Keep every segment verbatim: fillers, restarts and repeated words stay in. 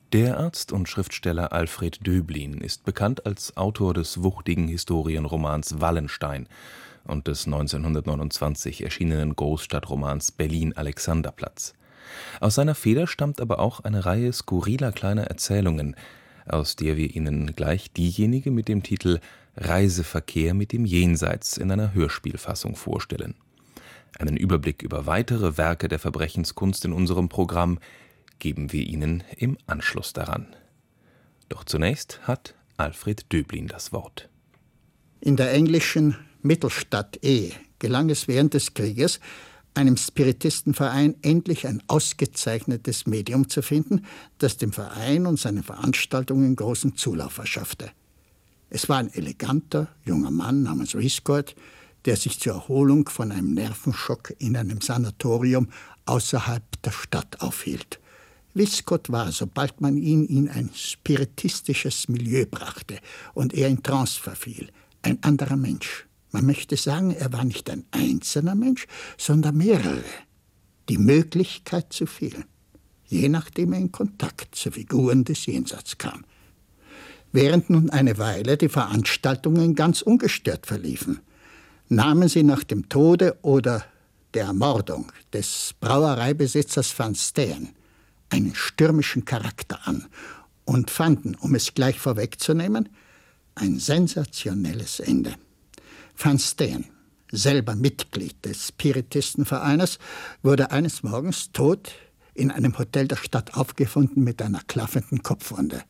Der Arzt und Schriftsteller Alfred Döblin ist bekannt als Autor des wuchtigen Historienromans Wallenstein und des neunzehnhundertneunundzwanzig erschienenen Großstadtromans Berlin-Alexanderplatz. Aus seiner Feder stammt aber auch eine Reihe skurriler kleiner Erzählungen, aus der wir Ihnen gleich diejenige mit dem Titel Reiseverkehr mit dem Jenseits in einer Hörspielfassung vorstellen. Einen Überblick über weitere Werke der Verbrechenskunst in unserem Programm geben wir Ihnen im Anschluss daran. Doch zunächst hat Alfred Döblin das Wort. In der englischen Mittelstadt E gelang es während des Krieges, einem Spiritistenverein endlich ein ausgezeichnetes Medium zu finden, das dem Verein und seinen Veranstaltungen großen Zulauf verschaffte. Es war ein eleganter, junger Mann namens Wiskott, der sich zur Erholung von einem Nervenschock in einem Sanatorium außerhalb der Stadt aufhielt. Wiskott war, sobald man ihn in ein spiritistisches Milieu brachte und er in Trance verfiel, ein anderer Mensch. Man möchte sagen, er war nicht ein einzelner Mensch, sondern mehrere. Die Möglichkeit zu fehlen, je nachdem er in Kontakt zu Figuren des Jenseits kam. Während nun eine Weile die Veranstaltungen ganz ungestört verliefen, nahmen sie nach dem Tode oder der Ermordung des Brauereibesitzers Van Steen einen stürmischen Charakter an und fanden, um es gleich vorwegzunehmen, ein sensationelles Ende. Van Steen, selber Mitglied des Spiritistenvereines, wurde eines Morgens tot in einem Hotel der Stadt aufgefunden mit einer klaffenden Kopfwunde.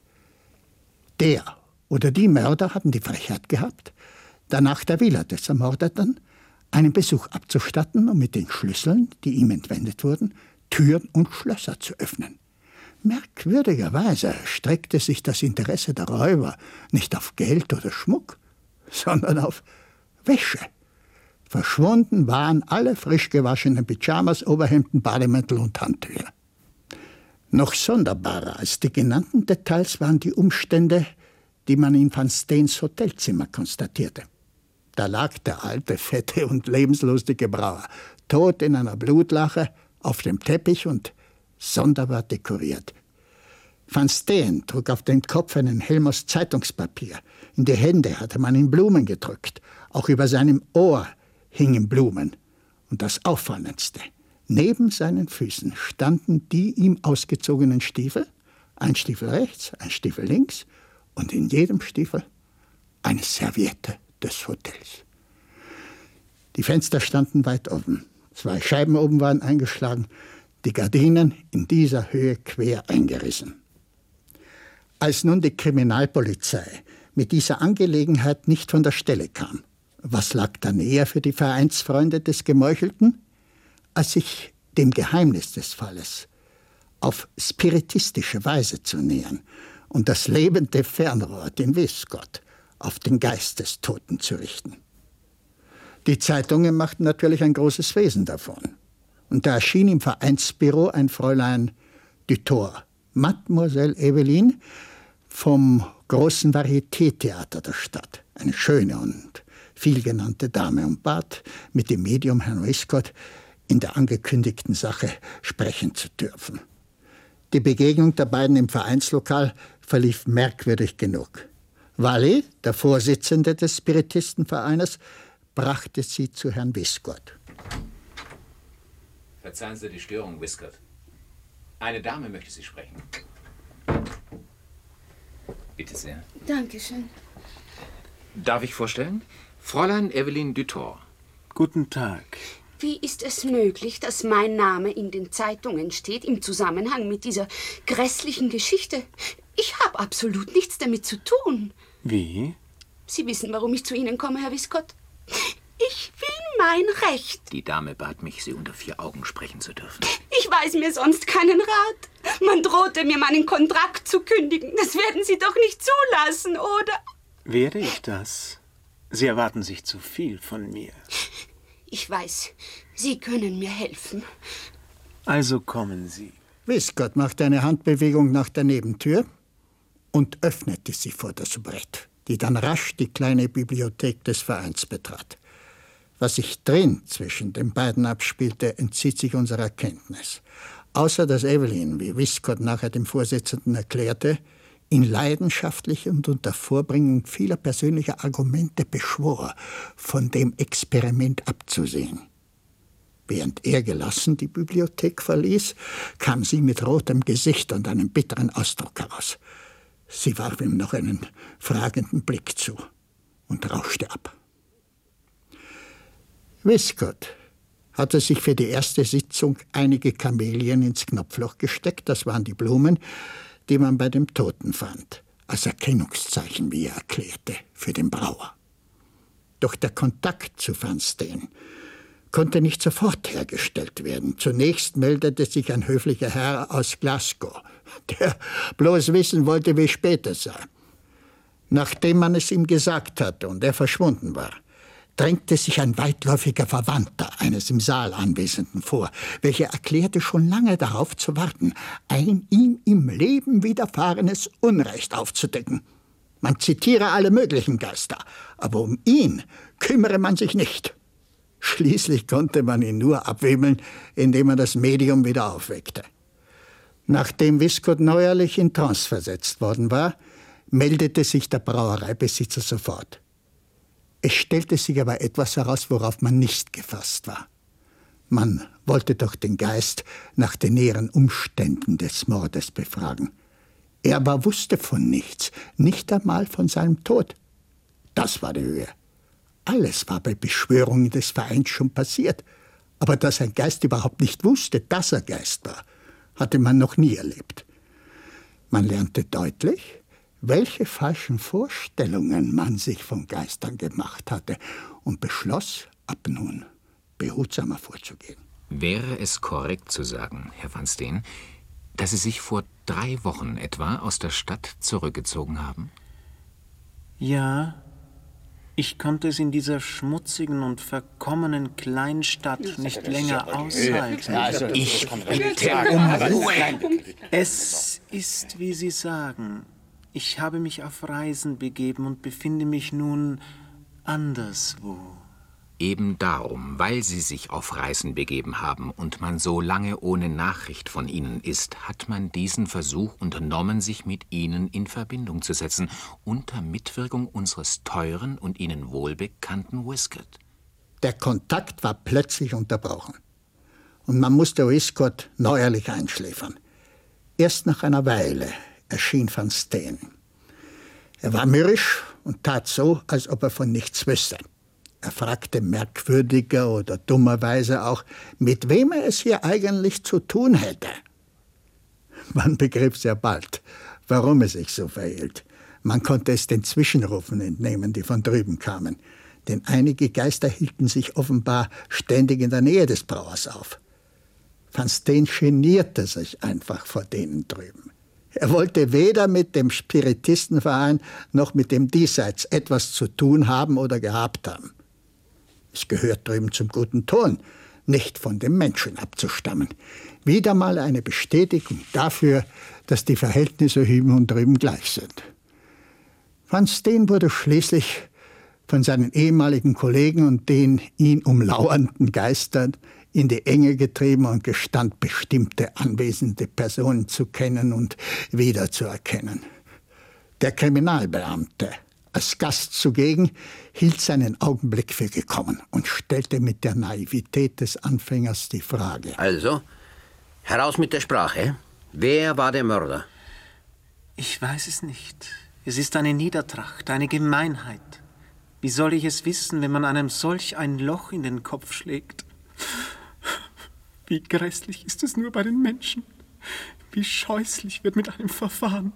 Der oder die Mörder hatten die Frechheit gehabt, danach der Villa des Ermordeten einen Besuch abzustatten und mit den Schlüsseln, die ihm entwendet wurden, Türen und Schlösser zu öffnen. Merkwürdigerweise streckte sich das Interesse der Räuber nicht auf Geld oder Schmuck, sondern auf Wäsche. Verschwunden waren alle frisch gewaschenen Pyjamas, Oberhemden, Bademäntel und Handtücher. Noch sonderbarer als die genannten Details waren die Umstände, die man in Van Steens Hotelzimmer konstatierte. Da lag der alte, fette und lebenslustige Brauer, tot in einer Blutlache, auf dem Teppich und sonderbar dekoriert. Van Steen trug auf den Kopf einen Helm aus Zeitungspapier. In die Hände hatte man ihm Blumen gedrückt. Auch über seinem Ohr hingen Blumen. Und das Auffallendste: Neben seinen Füßen standen die ihm ausgezogenen Stiefel, ein Stiefel rechts, ein Stiefel links und in jedem Stiefel eine Serviette des Hotels. Die Fenster standen weit offen. Zwei Scheiben oben waren eingeschlagen, die Gardinen in dieser Höhe quer eingerissen. Als nun die Kriminalpolizei mit dieser Angelegenheit nicht von der Stelle kam, was lag da näher für die Vereinsfreunde des Gemeuchelten, als sich dem Geheimnis des Falles auf spiritistische Weise zu nähern und das lebende Fernrohr, den Wiskott, auf den Geist des Toten zu richten. Die Zeitungen machten natürlich ein großes Wesen davon. Und da erschien im Vereinsbüro ein Fräulein Dutour, Mademoiselle Eveline, vom großen Varieté-Theater der Stadt. Eine schöne und vielgenannte Dame und bat, mit dem Medium Herrn Wiskott in der angekündigten Sache sprechen zu dürfen. Die Begegnung der beiden im Vereinslokal verlief merkwürdig genug. Wally, der Vorsitzende des Spiritistenvereines, brachte sie zu Herrn Wiskott. Verzeihen Sie die Störung, Wiskott. Eine Dame möchte Sie sprechen. Bitte sehr. Dankeschön. Darf ich vorstellen? Fräulein Eveline Dutour. Guten Tag. Wie ist es möglich, dass mein Name in den Zeitungen steht im Zusammenhang mit dieser grässlichen Geschichte? Ich habe absolut nichts damit zu tun. Wie? Sie wissen, warum ich zu Ihnen komme, Herr Wiskott. Ich will mein Recht. Die Dame bat mich, Sie unter vier Augen sprechen zu dürfen. Ich weiß mir sonst keinen Rat. Man drohte mir, meinen Kontrakt zu kündigen. Das werden Sie doch nicht zulassen, oder? Werde ich das? Sie erwarten sich zu viel von mir. Ich weiß, Sie können mir helfen. Also kommen Sie. Wiskott machte eine Handbewegung nach der Nebentür und öffnete sie vor der Soubrette, die dann rasch die kleine Bibliothek des Vereins betrat. Was sich drin zwischen den beiden abspielte, entzieht sich unserer Kenntnis. außer dass Evelyn, wie Wiskott nachher dem Vorsitzenden erklärte, ihn leidenschaftlich und unter Vorbringung vieler persönlicher Argumente beschwor, von dem Experiment abzusehen. Während er gelassen die Bibliothek verließ, kam sie mit rotem Gesicht und einem bitteren Ausdruck heraus. Sie warf ihm noch einen fragenden Blick zu und rauschte ab. Wiskott hatte sich für die erste Sitzung einige Kamelien ins Knopfloch gesteckt. Das waren die Blumen, die man bei dem Toten fand, als Erkennungszeichen, wie er erklärte, für den Brauer. Doch der Kontakt zu Van Steen konnte nicht sofort hergestellt werden. Zunächst meldete sich ein höflicher Herr aus Glasgow, der bloß wissen wollte, wie spät es sei. Nachdem man es ihm gesagt hatte und er verschwunden war, drängte sich ein weitläufiger Verwandter eines im Saal Anwesenden vor, welcher erklärte, schon lange darauf zu warten, ein ihm im Leben widerfahrenes Unrecht aufzudecken. Man zitiere alle möglichen Geister, aber um ihn kümmere man sich nicht. Schließlich konnte man ihn nur abwimmeln, indem man das Medium wieder aufweckte. Nachdem Wiskott neuerlich in Trance versetzt worden war, meldete sich der Brauereibesitzer sofort. Es stellte sich aber etwas heraus, worauf man nicht gefasst war. Man wollte doch den Geist nach den näheren Umständen des Mordes befragen. Er aber wusste von nichts, nicht einmal von seinem Tod. Das war die Höhe. Alles war bei Beschwörungen des Vereins schon passiert. Aber dass ein Geist überhaupt nicht wusste, dass er Geist war, hatte man noch nie erlebt. Man lernte deutlich, welche falschen Vorstellungen man sich von Geistern gemacht hatte und beschloss, ab nun behutsamer vorzugehen. Wäre es korrekt zu sagen, Herr Van Steen, dass Sie sich vor drei Wochen etwa aus der Stadt zurückgezogen haben? Ja, ich konnte es in dieser schmutzigen und verkommenen Kleinstadt nicht länger aushalten. Ich bitte um Ruhe! Es ist, wie Sie sagen. Ich habe mich auf Reisen begeben und befinde mich nun anderswo. Eben darum, weil Sie sich auf Reisen begeben haben und man so lange ohne Nachricht von Ihnen ist, hat man diesen Versuch unternommen, sich mit Ihnen in Verbindung zu setzen, unter Mitwirkung unseres teuren und Ihnen wohlbekannten Wiskott. Der Kontakt war plötzlich unterbrochen und man musste Wiskott neuerlich einschläfern. Erst nach einer Weile erschien Van Steen. Er war mürrisch und tat so, als ob er von nichts wüsste. Er fragte merkwürdiger oder dummerweise auch, mit wem er es hier eigentlich zu tun hätte. Man begriff sehr bald, warum es sich so verhielt. Man konnte es den Zwischenrufen entnehmen, die von drüben kamen. Denn einige Geister hielten sich offenbar ständig in der Nähe des Brauers auf. Van Steen genierte sich einfach vor denen drüben. Er wollte weder mit dem Spiritistenverein noch mit dem Diesseits etwas zu tun haben oder gehabt haben. Es gehört drüben zum guten Ton, nicht von dem Menschen abzustammen. Wieder mal eine Bestätigung dafür, dass die Verhältnisse hüben und drüben gleich sind. Van Steen wurde schließlich von seinen ehemaligen Kollegen und den ihn umlauernden Geistern in die Enge getrieben und gestand, bestimmte anwesende Personen zu kennen und wiederzuerkennen. Der Kriminalbeamte, als Gast zugegen, hielt seinen Augenblick für gekommen und stellte mit der Naivität des Anfängers die Frage. Also, heraus mit der Sprache. Wer war der Mörder? Ich weiß es nicht. Es ist eine Niedertracht, eine Gemeinheit. Wie soll ich es wissen, wenn man einem solch ein Loch in den Kopf schlägt? Wie grässlich ist es nur bei den Menschen. Wie scheußlich wird mit einem verfahren.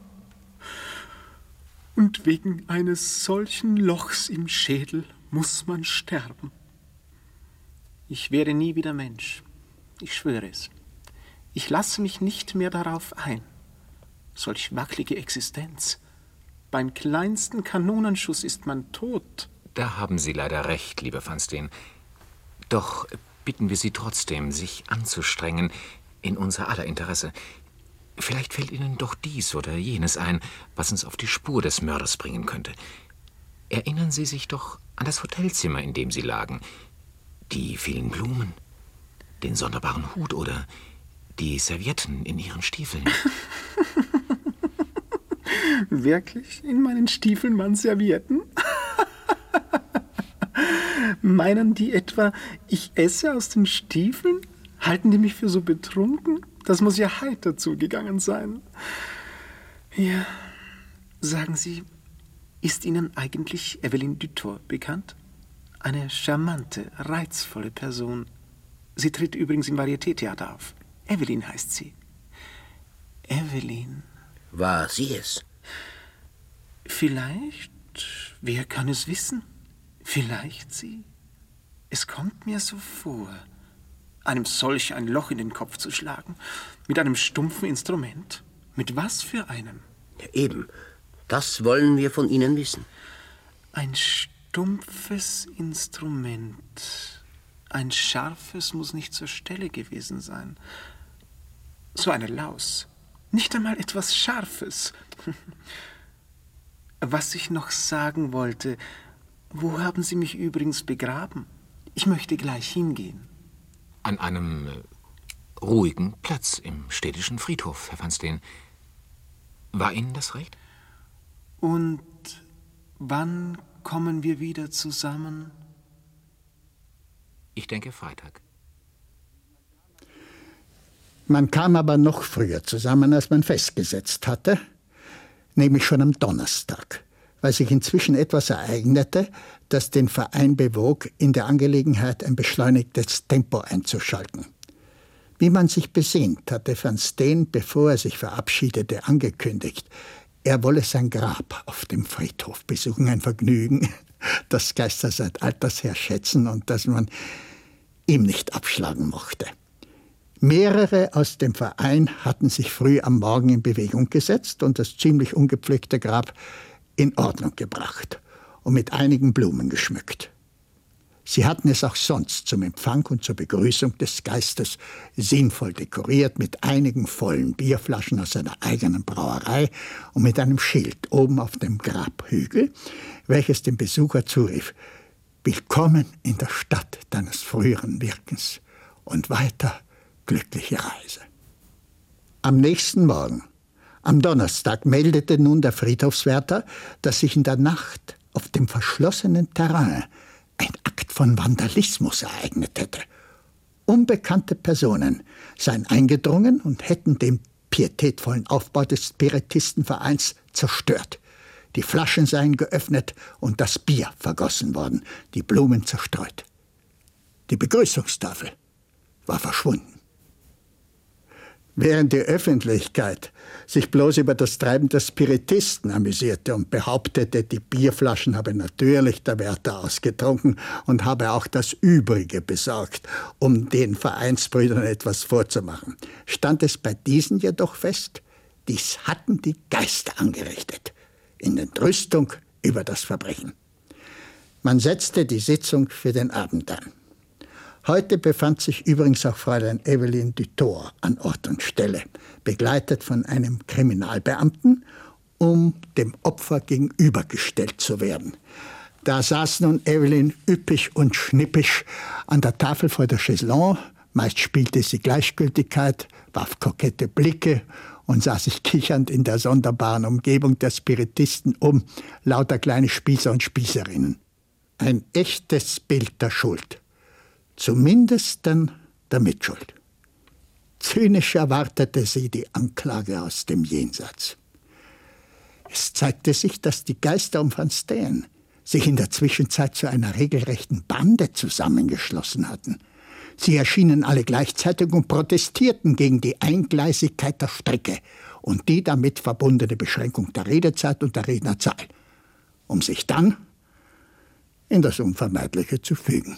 Und wegen eines solchen Lochs im Schädel muss man sterben. Ich werde nie wieder Mensch. Ich schwöre es. Ich lasse mich nicht mehr darauf ein. Solch wackelige Existenz. Beim kleinsten Kanonenschuss ist man tot. Da haben Sie leider recht, lieber Van Steen. Doch bitten wir Sie trotzdem, sich anzustrengen, in unser aller Interesse. Vielleicht fällt Ihnen doch dies oder jenes ein, was uns auf die Spur des Mörders bringen könnte. Erinnern Sie sich doch an das Hotelzimmer, in dem Sie lagen. Die vielen Blumen, den sonderbaren Hut oder die Servietten in Ihren Stiefeln. Wirklich? In meinen Stiefeln waren Servietten? Meinen die etwa, ich esse aus den Stiefeln? Halten die mich für so betrunken? Das muss ja heiter zugegangen sein. Ja, sagen Sie, ist Ihnen eigentlich Evelyn Dutour bekannt? Eine charmante, reizvolle Person. Sie tritt übrigens im Varieté-Theater auf. Evelyn heißt sie. Evelyn. War sie es? Vielleicht, wer kann es wissen? Vielleicht sie. Es kommt mir so vor, einem solch ein Loch in den Kopf zu schlagen, mit einem stumpfen Instrument. Mit was für einem? Ja, eben, das wollen wir von Ihnen wissen. Ein stumpfes Instrument. Ein scharfes muss nicht zur Stelle gewesen sein. So eine Laus. Nicht einmal etwas Scharfes. Was ich noch sagen wollte, wo haben Sie mich übrigens begraben? Ich möchte gleich hingehen. An einem äh, ruhigen Platz im städtischen Friedhof, Herr van Steen. War Ihnen das recht? Und wann kommen wir wieder zusammen? Ich denke Freitag. Man kam aber noch früher zusammen, als man festgesetzt hatte, nämlich schon am Donnerstag, weil sich inzwischen etwas ereignete, das den Verein bewog, in der Angelegenheit ein beschleunigtes Tempo einzuschalten. Wie man sich besehnt, hatte van Steen, bevor er sich verabschiedete, angekündigt, er wolle sein Grab auf dem Friedhof besuchen, ein Vergnügen, das Geister seit alters her schätzen und das man ihm nicht abschlagen mochte. Mehrere aus dem Verein hatten sich früh am Morgen in Bewegung gesetzt und das ziemlich ungepflegte Grab in Ordnung gebracht und mit einigen Blumen geschmückt. Sie hatten es auch sonst zum Empfang und zur Begrüßung des Geistes sinnvoll dekoriert mit einigen vollen Bierflaschen aus seiner eigenen Brauerei und mit einem Schild oben auf dem Grabhügel, welches dem Besucher zurief: Willkommen in der Stadt deines früheren Wirkens und weiter glückliche Reise. Am nächsten Morgen, am Donnerstag, meldete nun der Friedhofswärter, dass sich in der Nacht auf dem verschlossenen Terrain ein Akt von Vandalismus ereignet hätte. Unbekannte Personen seien eingedrungen und hätten den pietätvollen Aufbau des Spiritistenvereins zerstört. Die Flaschen seien geöffnet und das Bier vergossen worden, die Blumen zerstreut. Die Begrüßungstafel war verschwunden. Während die Öffentlichkeit sich bloß über das Treiben der Spiritisten amüsierte und behauptete, die Bierflaschen habe natürlich der Wärter ausgetrunken und habe auch das Übrige besorgt, um den Vereinsbrüdern etwas vorzumachen, stand es bei diesen jedoch fest, dies hatten die Geister angerichtet, in Entrüstung über das Verbrechen. Man setzte die Sitzung für den Abend an. Heute befand sich übrigens auch Fräulein Evelyn Dutour an Ort und Stelle, begleitet von einem Kriminalbeamten, um dem Opfer gegenübergestellt zu werden. Da saß nun Evelyn üppig und schnippisch an der Tafel vor der Chaiselongue, meist spielte sie Gleichgültigkeit, warf kokette Blicke und sah sich kichernd in der sonderbaren Umgebung der Spiritisten um, lauter kleine Spießer und Spießerinnen. Ein echtes Bild der Schuld. Zumindest dann der Mitschuld. Zynisch erwartete sie die Anklage aus dem Jenseits. Es zeigte sich, dass die Geister um van Steen sich in der Zwischenzeit zu einer regelrechten Bande zusammengeschlossen hatten. Sie erschienen alle gleichzeitig und protestierten gegen die Eingleisigkeit der Strecke und die damit verbundene Beschränkung der Redezeit und der Rednerzahl, um sich dann in das Unvermeidliche zu fügen.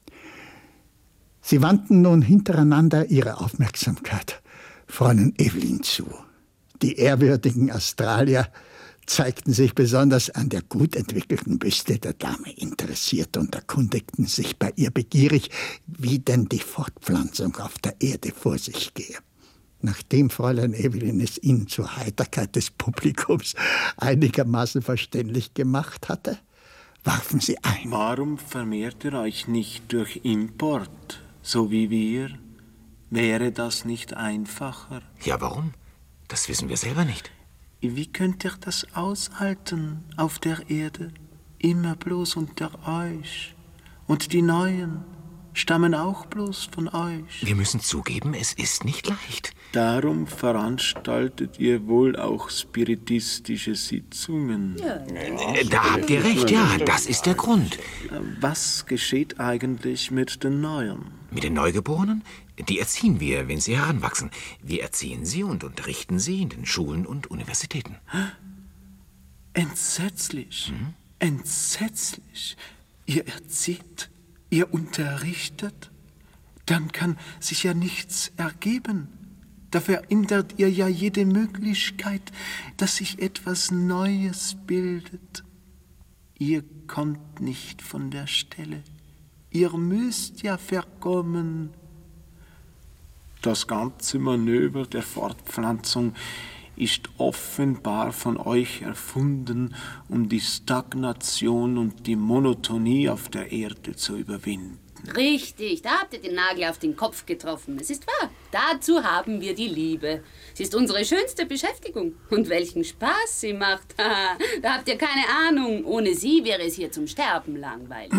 Sie wandten nun hintereinander ihre Aufmerksamkeit Fräulein Evelyn zu. Die ehrwürdigen Australier zeigten sich besonders an der gut entwickelten Büste der Dame interessiert und erkundigten sich bei ihr begierig, wie denn die Fortpflanzung auf der Erde vor sich gehe. Nachdem Fräulein Evelyn es ihnen zur Heiterkeit des Publikums einigermaßen verständlich gemacht hatte, warfen sie ein. Warum vermehrt ihr euch nicht durch Import, so wie wir? Wäre das nicht einfacher? Ja, warum? Das wissen wir selber nicht. Wie könnt ihr das aushalten auf der Erde? Immer bloß unter euch. Und die Neuen stammen auch bloß von euch. Wir müssen zugeben, es ist nicht leicht. Darum veranstaltet ihr wohl auch spiritistische Sitzungen. Ja. Da habt ihr recht, ja, das ist der Grund. Was geschieht eigentlich mit den Neuen? Mit den Neugeborenen? Die erziehen wir, wenn sie heranwachsen. Wir erziehen sie und unterrichten sie in den Schulen und Universitäten. Entsetzlich, hm? entsetzlich. Ihr erzieht, ihr unterrichtet, dann kann sich ja nichts ergeben. Da verändert ihr ja jede Möglichkeit, dass sich etwas Neues bildet. Ihr kommt nicht von der Stelle. Ihr müsst ja verkommen. Das ganze Manöver der Fortpflanzung ist offenbar von euch erfunden, um die Stagnation und die Monotonie auf der Erde zu überwinden. Richtig, da habt ihr den Nagel auf den Kopf getroffen. Es ist wahr, dazu haben wir die Liebe. Sie ist unsere schönste Beschäftigung. Und welchen Spaß sie macht, da habt ihr keine Ahnung. Ohne sie wäre es hier zum Sterben langweilig.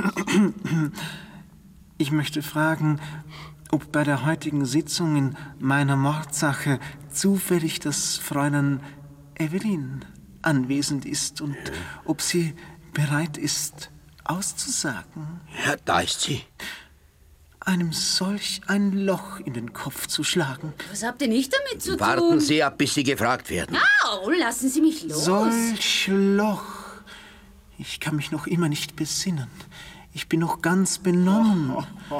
Ich möchte fragen, ob bei der heutigen Sitzung in meiner Mordsache zufällig das Fräulein Evelyn anwesend ist und ob sie bereit ist, auszusagen. Ja, da ist sie. Einem solch ein Loch in den Kopf zu schlagen. Was habt ihr nicht damit zu tun? Warten Sie ab, bis Sie gefragt werden. Au, lassen Sie mich los. Solch Loch. Ich kann mich noch immer nicht besinnen. Ich bin noch ganz benommen.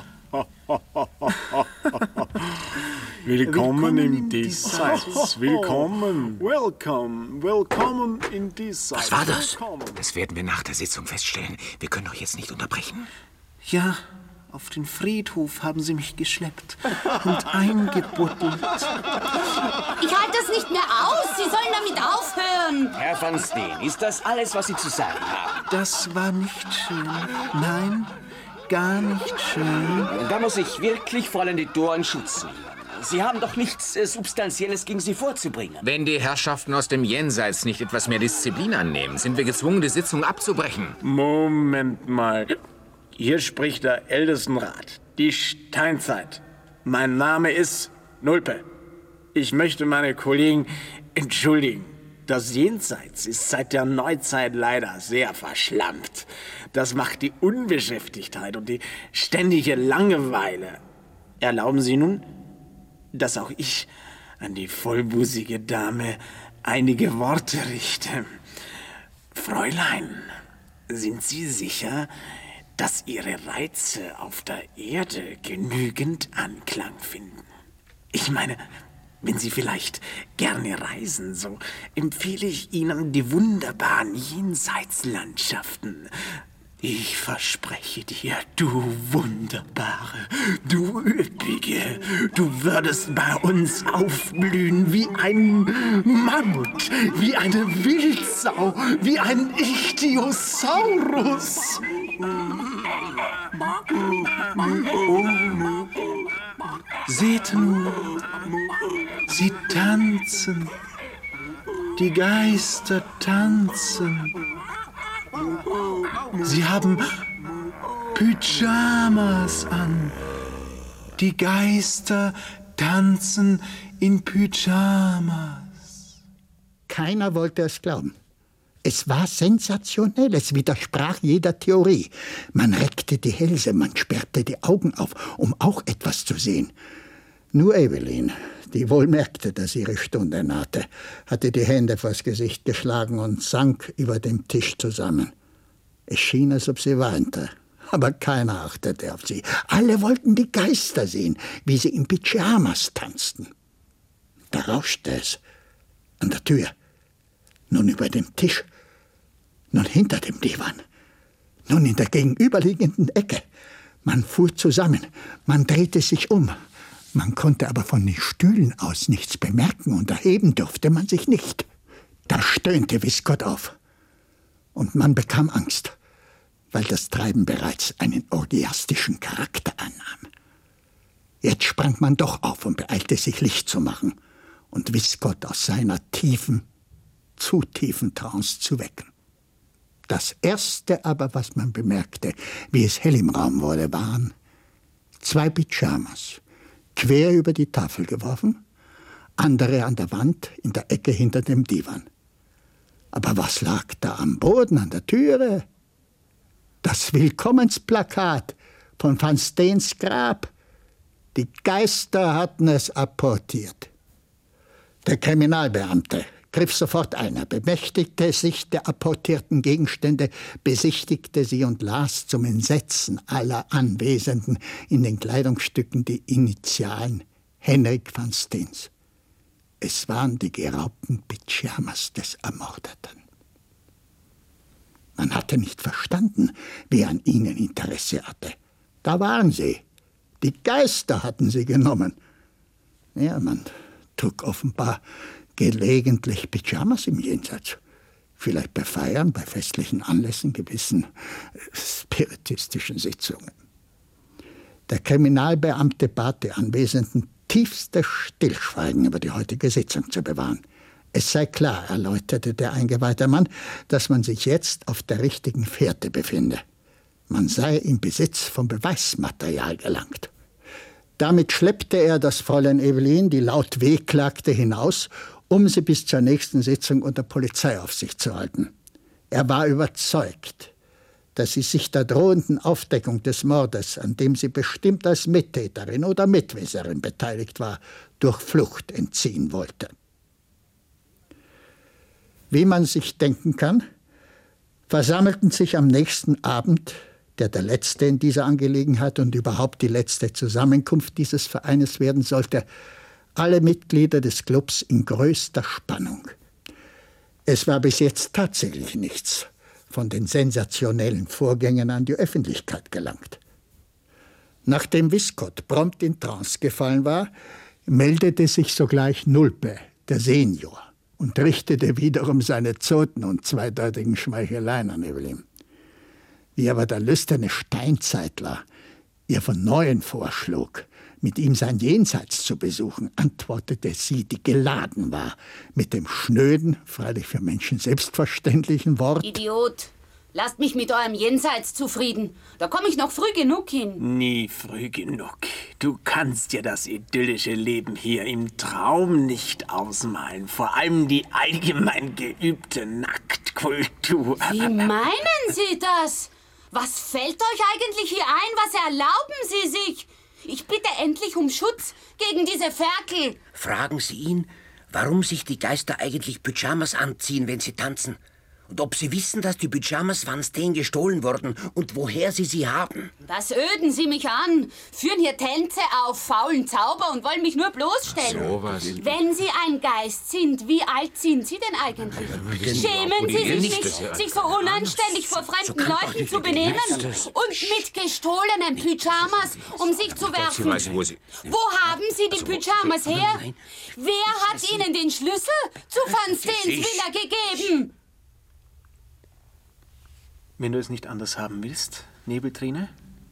Willkommen, Willkommen im Diesseits. Willkommen. Welcome. Willkommen im Diesseits. Was war das? Das werden wir nach der Sitzung feststellen. Wir können doch jetzt nicht unterbrechen. Ja, auf den Friedhof haben sie mich geschleppt und eingebuddelt. Ich halte das nicht mehr aus. Sie sollen damit aufhören. Herr van Steen, ist das alles, was Sie zu sagen haben? Das war nicht schön. Nein, gar nicht schön. Da muss ich wirklich Fräulein de Door in Schutz nehmen. Sie haben doch nichts äh, Substanzielles gegen Sie vorzubringen. Wenn die Herrschaften aus dem Jenseits nicht etwas mehr Disziplin annehmen, sind wir gezwungen, die Sitzung abzubrechen. Moment mal. Hier spricht der Ältestenrat. Die Steinzeit. Mein Name ist Nulpe. Ich möchte meine Kollegen entschuldigen. Das Jenseits ist seit der Neuzeit leider sehr verschlammt. Das macht die Unbeschäftigtheit und die ständige Langeweile. Erlauben Sie nun, dass auch ich an die vollbusige Dame einige Worte richte. Fräulein, sind Sie sicher, dass Ihre Reize auf der Erde genügend Anklang finden? Ich meine, wenn Sie vielleicht gerne reisen, so empfehle ich Ihnen die wunderbaren Jenseitslandschaften. Ich verspreche dir, du Wunderbare, du Üppige, du würdest bei uns aufblühen wie ein Mammut, wie eine Wildsau, wie ein Ichthyosaurus. Seht nur, sie tanzen, die Geister tanzen. Sie haben Pyjamas an. Die Geister tanzen in Pyjamas. Keiner wollte es glauben. Es war sensationell, es widersprach jeder Theorie. Man reckte die Hälse, man sperrte die Augen auf, um auch etwas zu sehen. Nur Evelyn, die wohl merkte, dass ihre Stunde nahte, hatte die Hände vors Gesicht geschlagen und sank über dem Tisch zusammen. Es schien, als ob sie weinte, aber keiner achtete auf sie. Alle wollten die Geister sehen, wie sie in Pyjamas tanzten. Da rauschte es an der Tür, nun über dem Tisch, nun hinter dem Divan, nun in der gegenüberliegenden Ecke. Man fuhr zusammen, man drehte sich um. Man konnte aber von den Stühlen aus nichts bemerken und erheben durfte man sich nicht. Da stöhnte Wiskott auf. Und man bekam Angst, weil das Treiben bereits einen orgiastischen Charakter annahm. Jetzt sprang man doch auf und beeilte sich, Licht zu machen und Wiskott aus seiner tiefen, zu tiefen Trance zu wecken. Das Erste aber, was man bemerkte, wie es hell im Raum wurde, waren zwei Pyjamas, quer über die Tafel geworfen, andere an der Wand in der Ecke hinter dem Divan. Aber was lag da am Boden, an der Türe? Das Willkommensplakat von Van Steens Grab. Die Geister hatten es apportiert. Der Kriminalbeamte griff sofort ein. Er bemächtigte sich der apportierten Gegenstände, besichtigte sie und las zum Entsetzen aller Anwesenden in den Kleidungsstücken die Initialen Henrik van Steens. Es waren die geraubten Pyjamas des Ermordeten. Man hatte nicht verstanden, wer an ihnen Interesse hatte. Da waren sie. Die Geister hatten sie genommen. Ja, man trug offenbar gelegentlich Pyjamas im Jenseits. Vielleicht bei Feiern, bei festlichen Anlässen, gewissen spiritistischen Sitzungen. Der Kriminalbeamte bat die Anwesenden, tiefstes Stillschweigen über die heutige Sitzung zu bewahren. Es sei klar, erläuterte der eingeweihte Mann, dass man sich jetzt auf der richtigen Fährte befinde. Man sei im Besitz von Beweismaterial gelangt. Damit schleppte er das Fräulein Evelyn, die laut wehklagte, hinaus, um sie bis zur nächsten Sitzung unter Polizeiaufsicht zu halten. Er war überzeugt, dass sie sich der drohenden Aufdeckung des Mordes, an dem sie bestimmt als Mittäterin oder Mitwisserin beteiligt war, durch Flucht entziehen wollte. Wie man sich denken kann, versammelten sich am nächsten Abend, der der letzte in dieser Angelegenheit und überhaupt die letzte Zusammenkunft dieses Vereines werden sollte, alle Mitglieder des Clubs in größter Spannung. Es war bis jetzt tatsächlich nichts von den sensationellen Vorgängen an die Öffentlichkeit gelangt. Nachdem Wiskott prompt in Trance gefallen war, meldete sich sogleich Nulpe, der Senior, und richtete wiederum seine zoten und zweideutigen Schmeicheleien an Evelyn. Wie aber der lüsterne Steinzeitler ihr von Neuem vorschlug, mit ihm sein Jenseits zu besuchen, antwortete sie, die geladen war, mit dem schnöden, freilich für Menschen selbstverständlichen Wort: Idiot! Lasst mich mit eurem Jenseits zufrieden. Da komme ich noch früh genug hin. Nie früh genug. Du kannst dir das idyllische Leben hier im Traum nicht ausmalen. Vor allem die allgemein geübte Nacktkultur. Wie meinen Sie das? Was fällt euch eigentlich hier ein? Was erlauben Sie sich? Ich bitte endlich um Schutz gegen diese Ferkel. Fragen Sie ihn, warum sich die Geister eigentlich Pyjamas anziehen, wenn sie tanzen. Und ob Sie wissen, dass die Pyjamas Van Steen gestohlen wurden und woher Sie sie haben. Was öden Sie mich an? Führen hier Tänze auf faulen Zauber und wollen mich nur bloßstellen. So was. Wenn Sie ein Geist sind, wie alt sind Sie denn eigentlich? Schämen Sie sich nicht, sich so unanständig vor fremden Leuten zu benehmen? Und mit gestohlenen Pyjamas, um sich zu werfen? Wo haben Sie die Pyjamas her? Wer hat Ihnen den Schlüssel zu Van Steens Villa gegeben? Wenn du es nicht anders haben willst, Nebeltrine.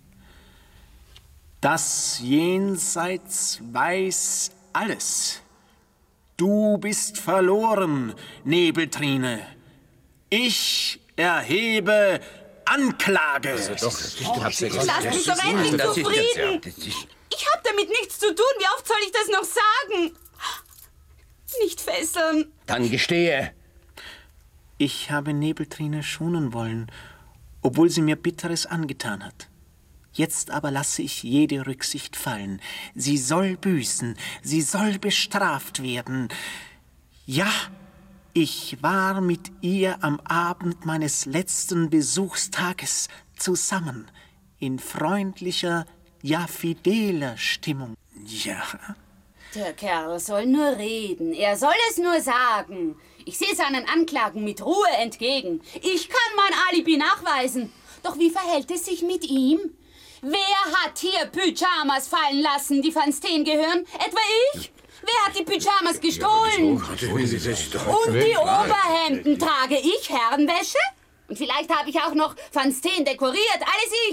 Das Jenseits weiß alles. Du bist verloren, Nebeltrine. Ich erhebe Anklage. Also doch, oh, lass mich doch endlich zufrieden. Ich habe damit nichts zu tun. Wie oft soll ich das noch sagen? Nicht fesseln. Dann gestehe. Ich habe Nebeltrine schonen wollen, obwohl sie mir Bitteres angetan hat. Jetzt aber lasse ich jede Rücksicht fallen. Sie soll büßen, sie soll bestraft werden. Ja, ich war mit ihr am Abend meines letzten Besuchstages zusammen, in freundlicher, ja fideler Stimmung. Ja. Der Kerl soll nur reden, er soll es nur sagen. Ich sehe seinen Anklagen mit Ruhe entgegen. Ich kann mein Alibi nachweisen. Doch wie verhält es sich mit ihm? Wer hat hier Pyjamas fallen lassen, die Van Steen gehören? Etwa ich? Wer hat die Pyjamas gestohlen? Und die Oberhemden trage ich Herrenwäsche? Und vielleicht habe ich auch noch Van Steen dekoriert. Alles ich.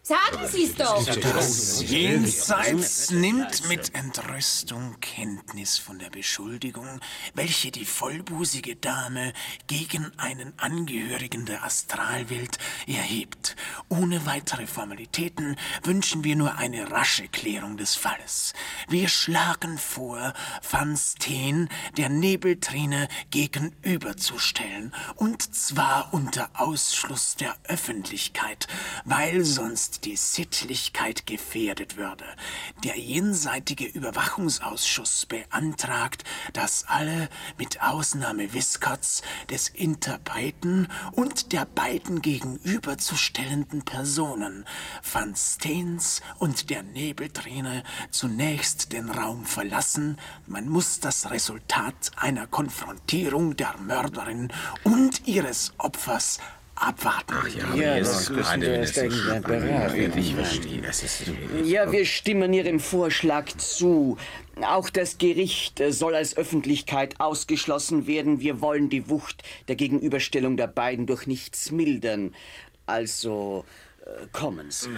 Sagen Sie es doch. Das Jenseits nimmt mit Entrüstung Kenntnis von der Beschuldigung, welche die vollbusige Dame gegen einen Angehörigen der Astralwelt erhebt. Ohne weitere Formalitäten wünschen wir nur eine rasche Klärung des Falles. Wir schlagen vor, Van Steen der Nebeltrine gegenüberzustellen, und zwar unter Ausschluss der Öffentlichkeit, weil sonst die Sittlichkeit gefährdet würde. Der jenseitige Überwachungsausschuss beantragt, dass alle, mit Ausnahme Wiskotts, des Interpreten und der beiden gegenüberzustellenden Personen, Van Steens und der Nebeltrine, zunächst den Raum verlassen. Man muss das Resultat einer Konfrontierung der Mörderin und ihres Opfers abwarten. Ach ja, Ja, das das ist müssen gerade, wir wenn erst es so irgendwann spannend beraten. wird. Ich verstehe, das ist Ja, wir stimmen Ihrem Vorschlag zu. Auch das Gericht soll als Öffentlichkeit ausgeschlossen werden. Wir wollen die Wucht der Gegenüberstellung der beiden durch nichts mildern. Also, äh, kommen Sie.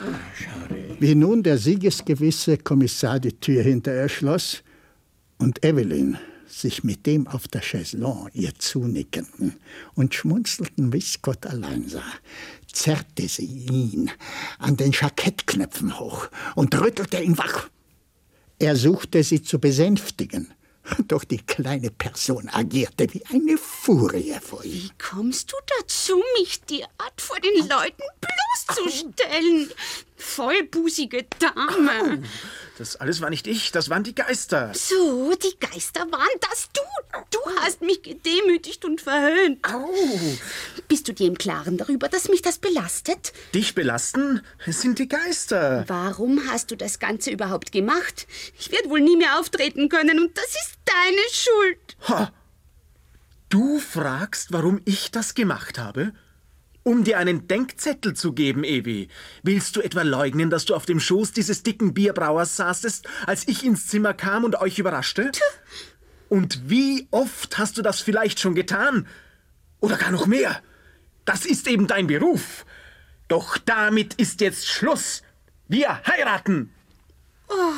Wie nun der siegesgewisse Kommissar die Tür hinter ihr schloss und Evelyn sich mit dem auf der Chaiselongue ihr zunickenden und schmunzelnden Wiskott allein sah, zerrte sie ihn an den Jackettknöpfen hoch und rüttelte ihn wach. Er suchte sie zu besänftigen, doch die kleine Person agierte wie eine Furie vor ihm. Wie kommst du dazu, mich derart vor den Leuten bloßzustellen? Vollbusige Dame. Das alles war nicht ich, das waren die Geister. So, die Geister waren das du. Du hast mich gedemütigt und verhöhnt. Au! Bist du dir im Klaren darüber, dass mich das belastet? Dich belasten? Es sind die Geister. Warum hast du das Ganze überhaupt gemacht? Ich werde wohl nie mehr auftreten können und das ist deine Schuld. Ha! Du fragst, warum ich das gemacht habe? Um dir einen Denkzettel zu geben, Evi. Willst du etwa leugnen, dass du auf dem Schoß dieses dicken Bierbrauers saßest, als ich ins Zimmer kam und euch überraschte? Tch. Und wie oft hast du das vielleicht schon getan? Oder gar noch mehr? Das ist eben dein Beruf. Doch damit ist jetzt Schluss. Wir heiraten. Oh.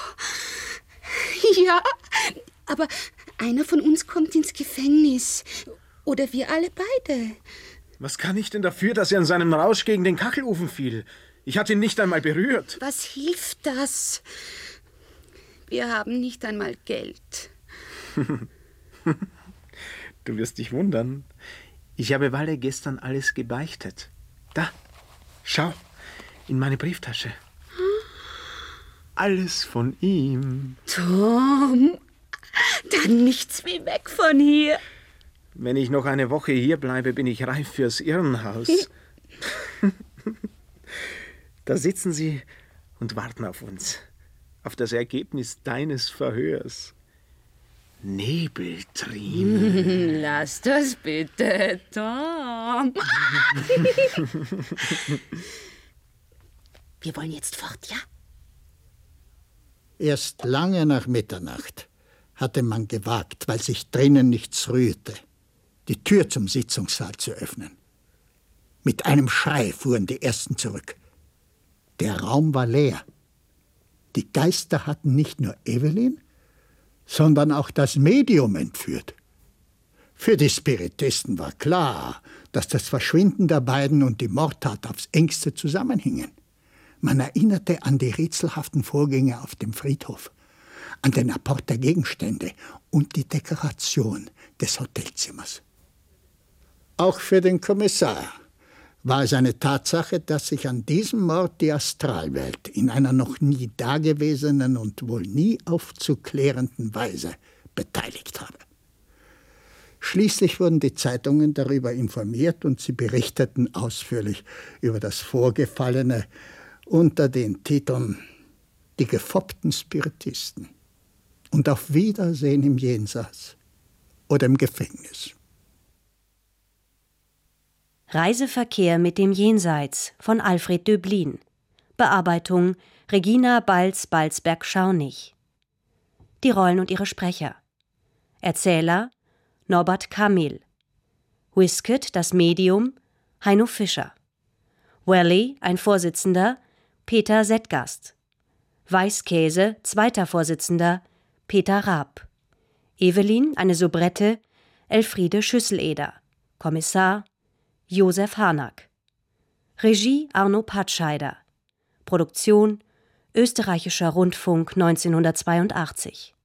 Ja, aber einer von uns kommt ins Gefängnis. Oder wir alle beide. Was kann ich denn dafür, dass er in seinem Rausch gegen den Kachelofen fiel? Ich hatte ihn nicht einmal berührt. Was hilft das? Wir haben nicht einmal Geld. Du wirst dich wundern. Ich habe Walle gestern alles gebeichtet. Da, schau, in meine Brieftasche. Alles von ihm. Tom, dann nichts wie weg von hier. Wenn ich noch eine Woche hier bleibe, bin ich reif fürs Irrenhaus. Da sitzen sie und warten auf uns. Auf das Ergebnis deines Verhörs. Nebeltrine. Lass das bitte, Tom. Wir wollen jetzt fort, ja? Erst lange nach Mitternacht hatte man gewagt, weil sich drinnen nichts rührte, die Tür zum Sitzungssaal zu öffnen. Mit einem Schrei fuhren die Ersten zurück. Der Raum war leer. Die Geister hatten nicht nur Evelyn, sondern auch das Medium entführt. Für die Spiritisten war klar, dass das Verschwinden der beiden und die Mordtat aufs engste zusammenhingen. Man erinnerte an die rätselhaften Vorgänge auf dem Friedhof, an den Apport der Gegenstände und die Dekoration des Hotelzimmers. Auch für den Kommissar war es eine Tatsache, dass sich an diesem Mord die Astralwelt in einer noch nie dagewesenen und wohl nie aufzuklärenden Weise beteiligt habe. Schließlich wurden die Zeitungen darüber informiert und sie berichteten ausführlich über das Vorgefallene unter den Titeln »Die gefoppten Spiritisten« und »Auf Wiedersehen im Jenseits« oder im Gefängnis. Reiseverkehr mit dem Jenseits von Alfred Döblin. Bearbeitung Regina Balz-Balzberg-Schaunig. Die Rollen und ihre Sprecher. Erzähler Norbert Kamil. Wiskott, das Medium, Heino Fischer. Wally, ein Vorsitzender, Peter Settgast. Weißkäse, zweiter Vorsitzender, Peter Raab. Evelyn, eine Soubrette, Elfriede Schüsseleder. Kommissar, Josef Harnack. Regie Arno Patscheider. Produktion Österreichischer Rundfunk neunzehnhundertzweiundachtzig.